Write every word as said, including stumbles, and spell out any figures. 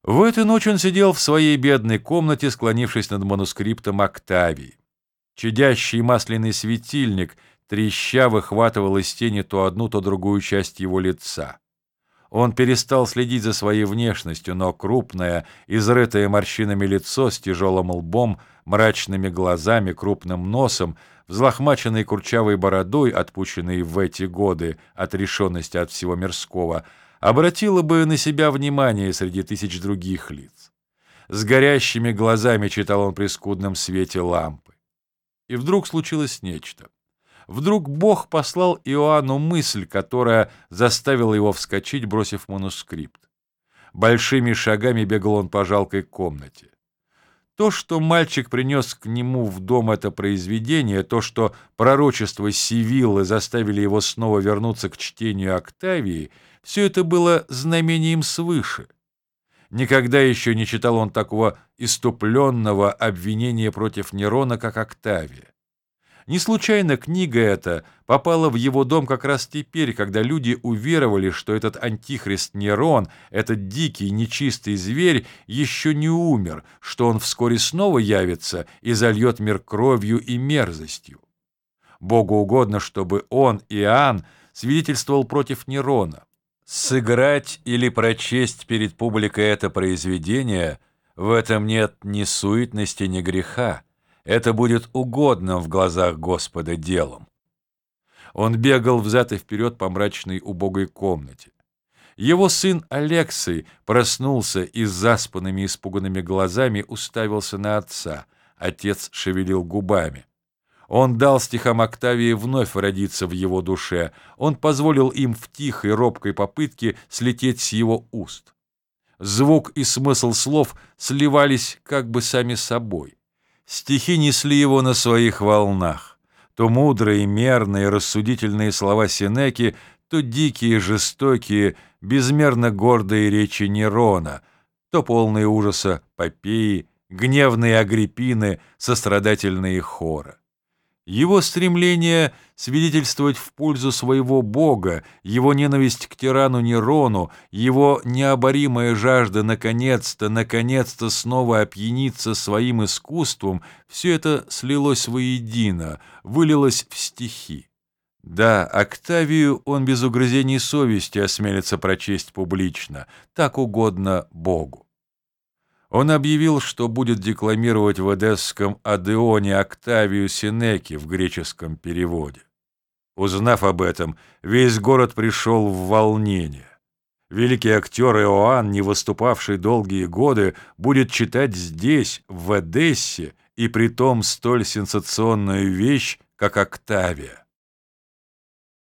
В эту ночь он сидел в своей бедной комнате, склонившись над манускриптом «Октавии». Чадящий масляный светильник, треща, выхватывал из тени то одну, то другую часть его лица. Он перестал следить за своей внешностью, но крупное, изрытое морщинами лицо с тяжелым лбом, мрачными глазами, крупным носом, взлохмаченной курчавой бородой, отпущенной в эти годы отрешенности от всего мирского, обратило бы на себя внимание среди тысяч других лиц. С горящими глазами читал он при скудном свете лампы. И вдруг случилось нечто. Вдруг Бог послал Иоанну мысль, которая заставила его вскочить, бросив манускрипт. Большими шагами бегал он по жалкой комнате. То, что мальчик принес к нему в дом это произведение, то, что пророчества Сивиллы заставили его снова вернуться к чтению Октавии, все это было знамением свыше. Никогда еще не читал он такого иступленного обвинения против Нерона, как Октавия. Не случайно книга эта попала в его дом как раз теперь, когда люди уверовали, что этот антихрист Нерон, этот дикий, нечистый зверь, еще не умер, что он вскоре снова явится и зальет мир кровью и мерзостью. Богу угодно, чтобы он, Иоанн, свидетельствовал против Нерона. Сыграть или прочесть перед публикой это произведение — в этом нет ни суетности, ни греха. Это будет угодным в глазах Господа делом. Он бегал взад и вперед по мрачной убогой комнате. Его сын Алексий проснулся и с заспанными испуганными глазами уставился на отца. Отец шевелил губами. Он дал стихам Октавии вновь родиться в его душе. Он позволил им в тихой, робкой попытке слететь с его уст. Звук и смысл слов сливались как бы сами собой. Стихи несли его на своих волнах. То мудрые, мерные, рассудительные слова Сенеки, то дикие, жестокие, безмерно гордые речи Нерона, то полные ужаса Попеи, гневные Агриппины, сострадательные Хора. Его стремление свидетельствовать в пользу своего бога, его ненависть к тирану Нерону, его необоримая жажда наконец-то, наконец-то снова опьяниться своим искусством — все это слилось воедино, вылилось в стихи. Да, Октавию он без угрызений совести осмелится прочесть публично, так угодно Богу. Он объявил, что будет декламировать в эдесском Адеоне Октавию Сенеки в греческом переводе. Узнав об этом, весь город пришел в волнение. Великий актер Иоанн, не выступавший долгие годы, будет читать здесь, в Эдессе, и притом столь сенсационную вещь, как Октавия.